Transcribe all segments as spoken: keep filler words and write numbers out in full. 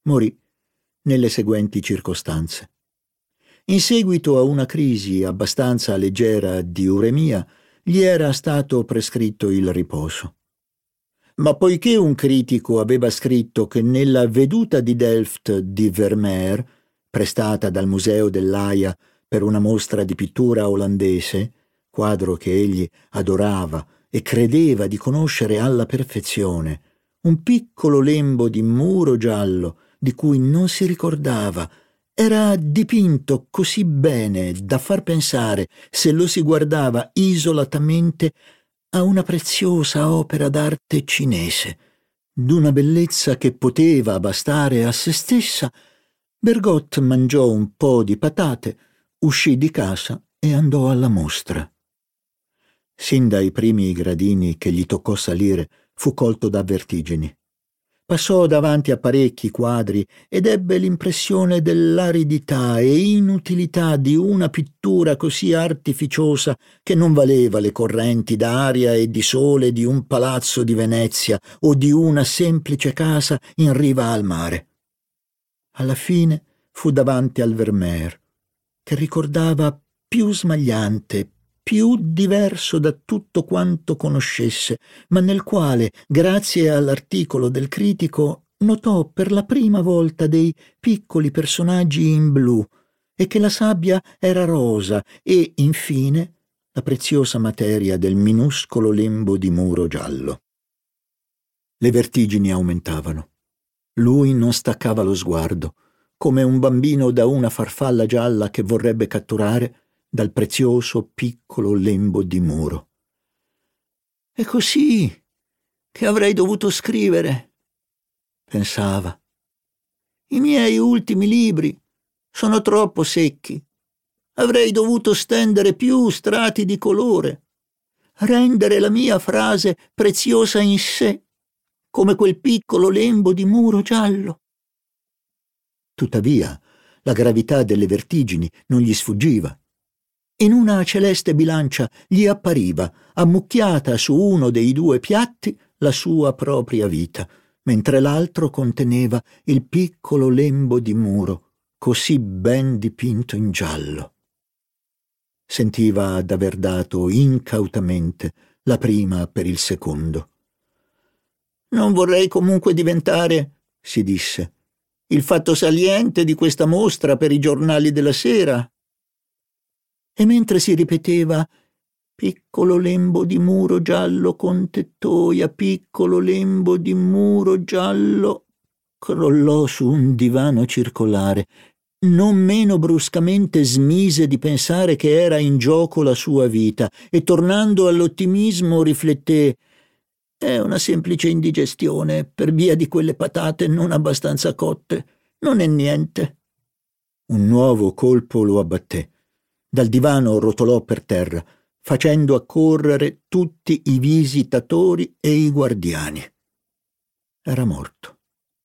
Morì nelle seguenti circostanze. In seguito a una crisi abbastanza leggera di uremia, gli era stato prescritto il riposo. Ma poiché un critico aveva scritto che nella veduta di Delft di Vermeer, prestata dal Museo dell'Aia per una mostra di pittura olandese, quadro che egli adorava e credeva di conoscere alla perfezione, un piccolo lembo di muro giallo di cui non si ricordava, era dipinto così bene da far pensare, se lo si guardava isolatamente, a una preziosa opera d'arte cinese, d'una bellezza che poteva bastare a se stessa. Bergotte mangiò un po' di patate, uscì di casa e andò alla mostra. Sin dai primi gradini che gli toccò salire, fu colto da vertigini. Passò davanti a parecchi quadri ed ebbe l'impressione dell'aridità e inutilità di una pittura così artificiosa che non valeva le correnti d'aria e di sole di un palazzo di Venezia o di una semplice casa in riva al mare. Alla fine fu davanti al Vermeer, che ricordava più smagliante, più diverso da tutto quanto conoscesse, ma nel quale, grazie all'articolo del critico, notò per la prima volta dei piccoli personaggi in blu e che la sabbia era rosa e, infine, la preziosa materia del minuscolo lembo di muro giallo. Le vertigini aumentavano. Lui non staccava lo sguardo, come un bambino da una farfalla gialla che vorrebbe catturare dal prezioso piccolo lembo di muro. «È così che avrei dovuto scrivere», pensava. «I miei ultimi libri sono troppo secchi. Avrei dovuto stendere più strati di colore, rendere la mia frase preziosa in sé, come quel piccolo lembo di muro giallo». Tuttavia, la gravità delle vertigini non gli sfuggiva. In una celeste bilancia gli appariva, ammucchiata su uno dei due piatti, la sua propria vita, mentre l'altro conteneva il piccolo lembo di muro, così ben dipinto in giallo. Sentiva d'aver dato incautamente la prima per il secondo. «Non vorrei comunque diventare», si disse, «il fatto saliente di questa mostra per i giornali della sera». E mentre si ripeteva «piccolo lembo di muro giallo con tettoia, piccolo lembo di muro giallo», crollò su un divano circolare. Non meno bruscamente smise di pensare che era in gioco la sua vita e, tornando all'ottimismo, rifletté: «È una semplice indigestione per via di quelle patate non abbastanza cotte. Non è niente». Un nuovo colpo lo abbatté. Dal divano rotolò per terra, facendo accorrere tutti i visitatori e i guardiani. Era morto.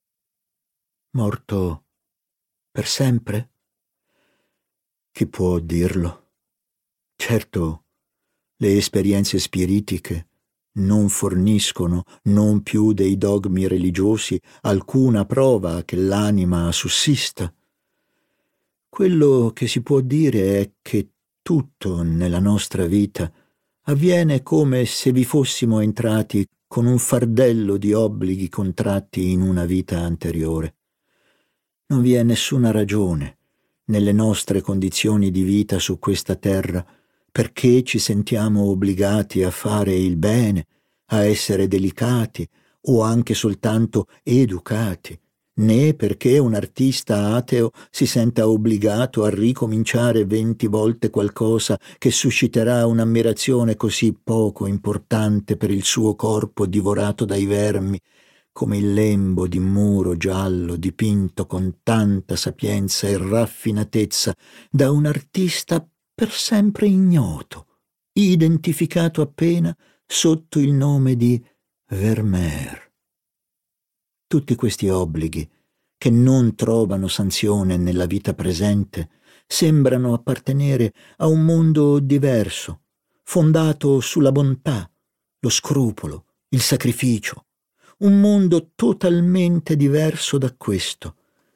Morto per sempre? Chi può dirlo? Certo, le esperienze spiritiche non forniscono, non più dei dogmi religiosi, alcuna prova che l'anima sussista. Quello che si può dire è che tutto nella nostra vita avviene come se vi fossimo entrati con un fardello di obblighi contratti in una vita anteriore. Non vi è nessuna ragione, nelle nostre condizioni di vita su questa terra, perché ci sentiamo obbligati a fare il bene, a essere delicati o anche soltanto educati, né perché un artista ateo si senta obbligato a ricominciare venti volte qualcosa che susciterà un'ammirazione così poco importante per il suo corpo divorato dai vermi, come il lembo di muro giallo dipinto con tanta sapienza e raffinatezza da un artista per sempre ignoto, identificato appena sotto il nome di Vermeer. Tutti questi obblighi, che non trovano sanzione nella vita presente, sembrano appartenere a un mondo diverso, fondato sulla bontà, lo scrupolo, il sacrificio, un mondo totalmente diverso da questo,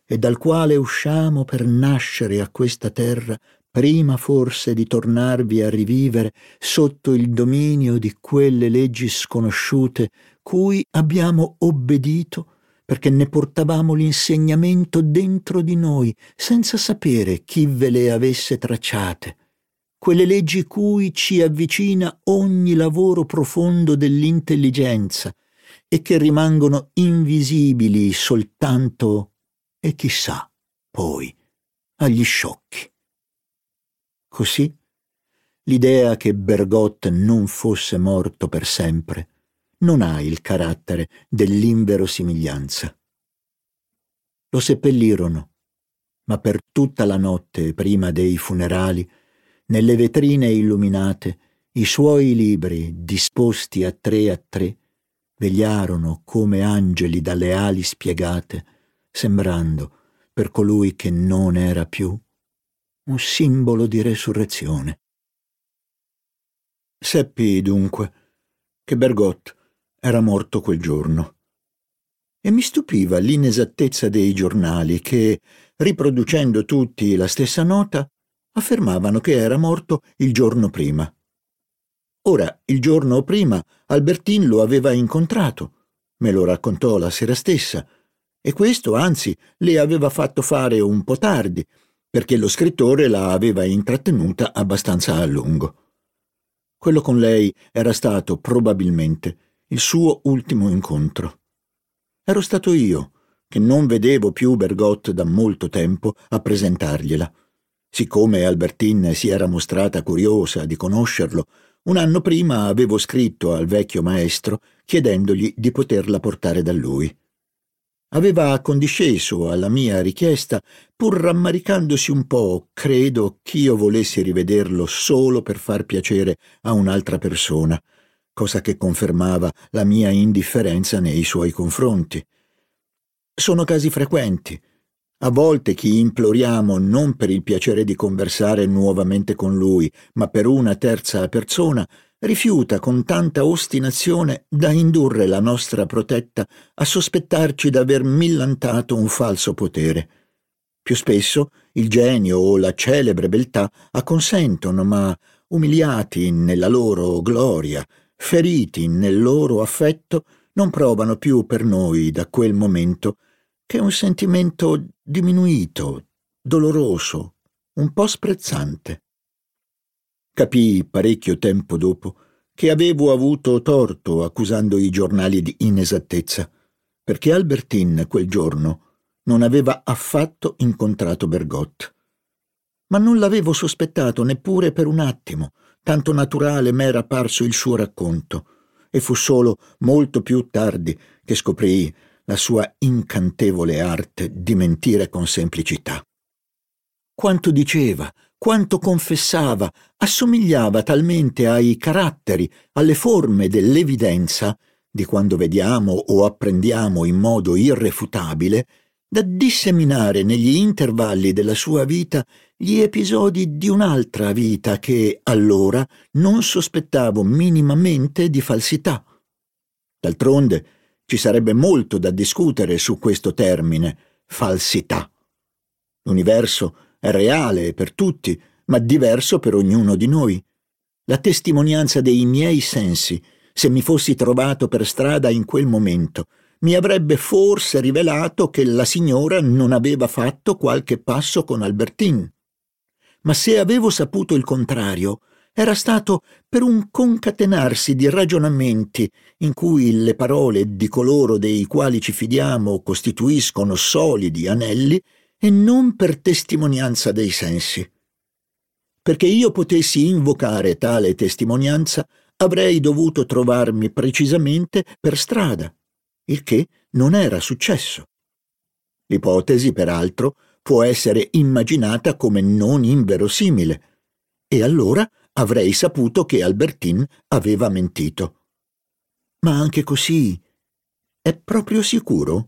e dal quale usciamo per nascere a questa terra, prima forse di tornarvi a rivivere sotto il dominio di quelle leggi sconosciute cui abbiamo obbedito perché ne portavamo l'insegnamento dentro di noi senza sapere chi ve le avesse tracciate, quelle leggi cui ci avvicina ogni lavoro profondo dell'intelligenza e che rimangono invisibili soltanto, e chissà, poi, agli sciocchi. Così, l'idea che Bergotte non fosse morto per sempre non ha il carattere dell'inverosimiglianza. Lo seppellirono, ma per tutta la notte prima dei funerali, nelle vetrine illuminate, i suoi libri, disposti a tre a tre, vegliarono come angeli dalle ali spiegate, sembrando, per colui che non era più, un simbolo di resurrezione. Seppi, dunque, che Bergotte era morto quel giorno. E mi stupiva l'inesattezza dei giornali che, riproducendo tutti la stessa nota, affermavano che era morto il giorno prima. Ora, il giorno prima, Albertine lo aveva incontrato, me lo raccontò la sera stessa, e questo, anzi, le aveva fatto fare un po' tardi, perché lo scrittore la aveva intrattenuta abbastanza a lungo. Quello con lei era stato, probabilmente, il suo ultimo incontro. Ero stato io, che non vedevo più Bergotte da molto tempo, a presentargliela. Siccome Albertine si era mostrata curiosa di conoscerlo, un anno prima avevo scritto al vecchio maestro chiedendogli di poterla portare da lui. Aveva accondisceso alla mia richiesta, pur rammaricandosi un po', credo, ch'io volessi rivederlo solo per far piacere a un'altra persona, cosa che confermava la mia indifferenza nei suoi confronti. Sono casi frequenti. A volte chi imploriamo non per il piacere di conversare nuovamente con lui, ma per una terza persona, rifiuta con tanta ostinazione da indurre la nostra protetta a sospettarci d'aver millantato un falso potere. Più spesso il genio o la celebre beltà acconsentono, ma umiliati nella loro gloria, feriti nel loro affetto, non provano più per noi da quel momento che un sentimento diminuito, doloroso, un po' sprezzante. Capii parecchio tempo dopo che avevo avuto torto accusando i giornali di inesattezza, perché Albertine quel giorno non aveva affatto incontrato Bergotte. Ma non l'avevo sospettato neppure per un attimo, tanto naturale m'era parso il suo racconto, e fu solo molto più tardi che scoprii la sua incantevole arte di mentire con semplicità. Quanto diceva, quanto confessava, assomigliava talmente ai caratteri, alle forme dell'evidenza, di quando vediamo o apprendiamo in modo irrefutabile, da disseminare negli intervalli della sua vita gli episodi di un'altra vita che, allora, non sospettavo minimamente di falsità. D'altronde, ci sarebbe molto da discutere su questo termine, falsità. L'universo è reale per tutti, ma diverso per ognuno di noi. La testimonianza dei miei sensi, se mi fossi trovato per strada in quel momento, mi avrebbe forse rivelato che la signora non aveva fatto qualche passo con Albertine. Ma se avevo saputo il contrario, era stato per un concatenarsi di ragionamenti in cui le parole di coloro dei quali ci fidiamo costituiscono solidi anelli e non per testimonianza dei sensi. Perché io potessi invocare tale testimonianza, avrei dovuto trovarmi precisamente per strada, il che non era successo. L'ipotesi, peraltro, può essere immaginata come non inverosimile, e allora avrei saputo che Albertine aveva mentito. Ma anche così è proprio sicuro?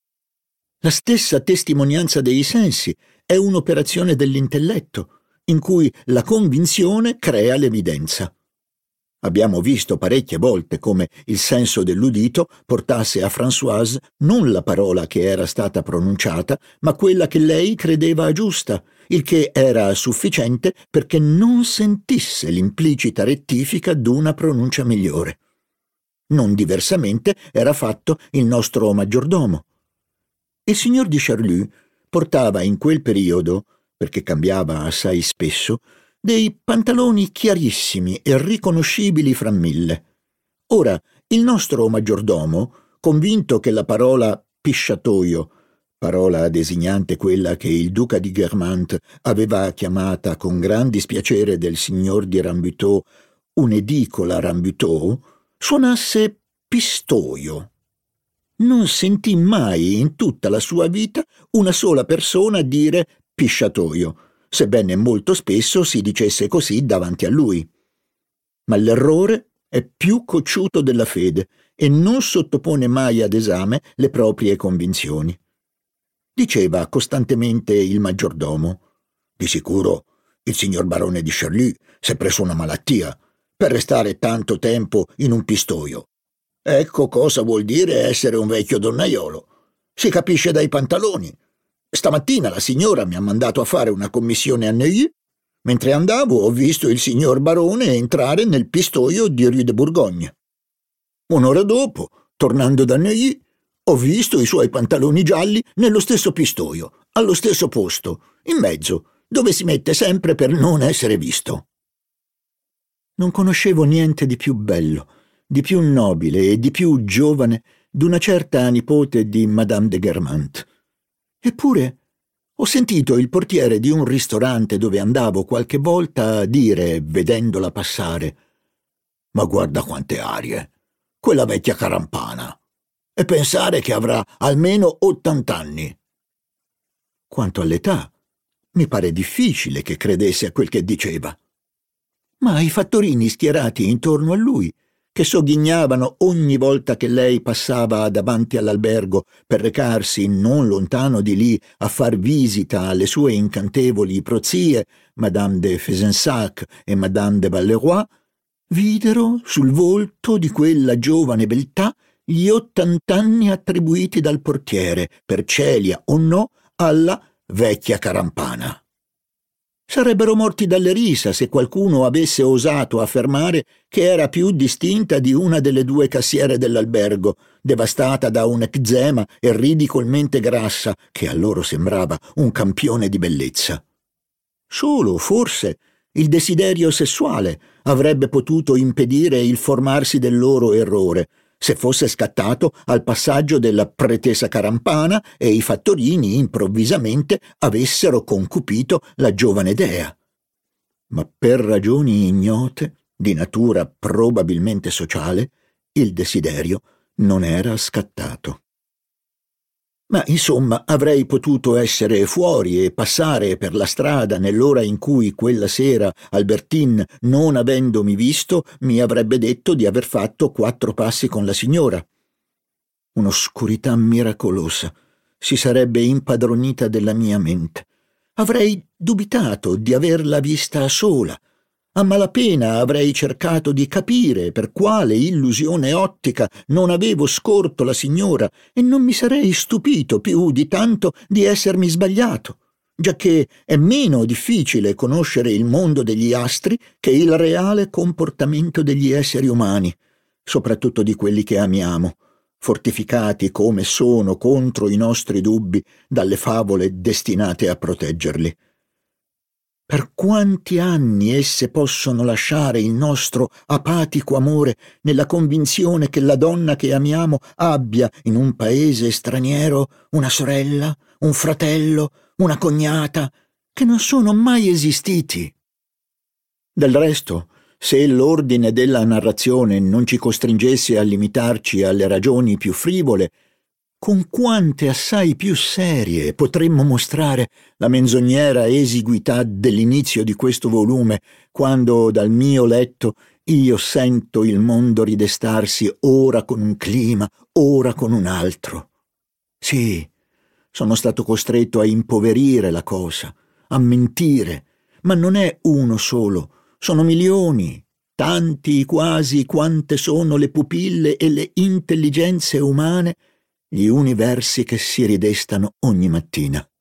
La stessa testimonianza dei sensi è un'operazione dell'intelletto, in cui la convinzione crea l'evidenza. Abbiamo visto parecchie volte come il senso dell'udito portasse a Françoise non la parola che era stata pronunciata, ma quella che lei credeva giusta, il che era sufficiente perché non sentisse l'implicita rettifica d'una pronuncia migliore. Non diversamente era fatto il nostro maggiordomo. Il signor di Charlus portava in quel periodo, perché cambiava assai spesso, dei pantaloni chiarissimi e riconoscibili fra mille. Ora, il nostro maggiordomo, convinto che la parola pisciatoio, parola designante quella che il duca di Guermantes aveva chiamata con gran dispiacere del signor di Rambuteau un'edicola Rambuteau, suonasse pistoio. Non sentì mai in tutta la sua vita una sola persona dire pisciatoio, sebbene molto spesso si dicesse così davanti a lui. Ma l'errore è più cocciuto della fede e non sottopone mai ad esame le proprie convinzioni. Diceva costantemente il maggiordomo: «Di sicuro il signor barone di Charlus s'è preso una malattia per restare tanto tempo in un pistoio. Ecco cosa vuol dire essere un vecchio donnaiolo. Si capisce dai pantaloni. Stamattina la signora mi ha mandato a fare una commissione a Neuilly. Mentre andavo ho visto il signor barone entrare nel pistoio di Rue de Bourgogne. Un'ora dopo, tornando da Neuilly, ho visto i suoi pantaloni gialli nello stesso pistoio, allo stesso posto, in mezzo, dove si mette sempre per non essere visto». Non conoscevo niente di più bello, di più nobile e di più giovane d'una certa nipote di Madame de Guermantes. Eppure ho sentito il portiere di un ristorante dove andavo qualche volta dire, vedendola passare: «Ma guarda quante arie! Quella vecchia carampana! E pensare che avrà almeno ottant'anni!» Quanto all'età, mi pare difficile che credesse a quel che diceva. Ma i fattorini schierati intorno a lui, che sogghignavano ogni volta che lei passava davanti all'albergo per recarsi non lontano di lì a far visita alle sue incantevoli prozie, Madame de Fezensac e Madame de Balleroy, videro sul volto di quella giovane beltà gli ottant'anni attribuiti dal portiere, per celia o no, alla vecchia carampana. Sarebbero morti dalle risa se qualcuno avesse osato affermare che era più distinta di una delle due cassiere dell'albergo, devastata da un eczema e ridicolmente grassa, che a loro sembrava un campione di bellezza. Solo, forse, il desiderio sessuale avrebbe potuto impedire il formarsi del loro errore, se fosse scattato al passaggio della pretesa carampana e i fattorini improvvisamente avessero concupito la giovane dea. Ma per ragioni ignote, di natura probabilmente sociale, il desiderio non era scattato. Ma insomma avrei potuto essere fuori e passare per la strada nell'ora in cui quella sera Albertine, non avendomi visto, mi avrebbe detto di aver fatto quattro passi con la signora. Un'oscurità miracolosa si sarebbe impadronita della mia mente. Avrei dubitato di averla vista sola. A malapena avrei cercato di capire per quale illusione ottica non avevo scorto la signora e non mi sarei stupito più di tanto di essermi sbagliato, giacché è meno difficile conoscere il mondo degli astri che il reale comportamento degli esseri umani, soprattutto di quelli che amiamo, fortificati come sono contro i nostri dubbi dalle favole destinate a proteggerli. Per quanti anni esse possono lasciare il nostro apatico amore nella convinzione che la donna che amiamo abbia in un paese straniero una sorella, un fratello, una cognata, che non sono mai esistiti? Del resto, se l'ordine della narrazione non ci costringesse a limitarci alle ragioni più frivole, con quante assai più serie potremmo mostrare la menzognera esiguità dell'inizio di questo volume, quando dal mio letto io sento il mondo ridestarsi ora con un clima, ora con un altro. Sì, sono stato costretto a impoverire la cosa, a mentire, ma non è uno solo, sono milioni, tanti quasi quante sono le pupille e le intelligenze umane, gli universi che si ridestano ogni mattina.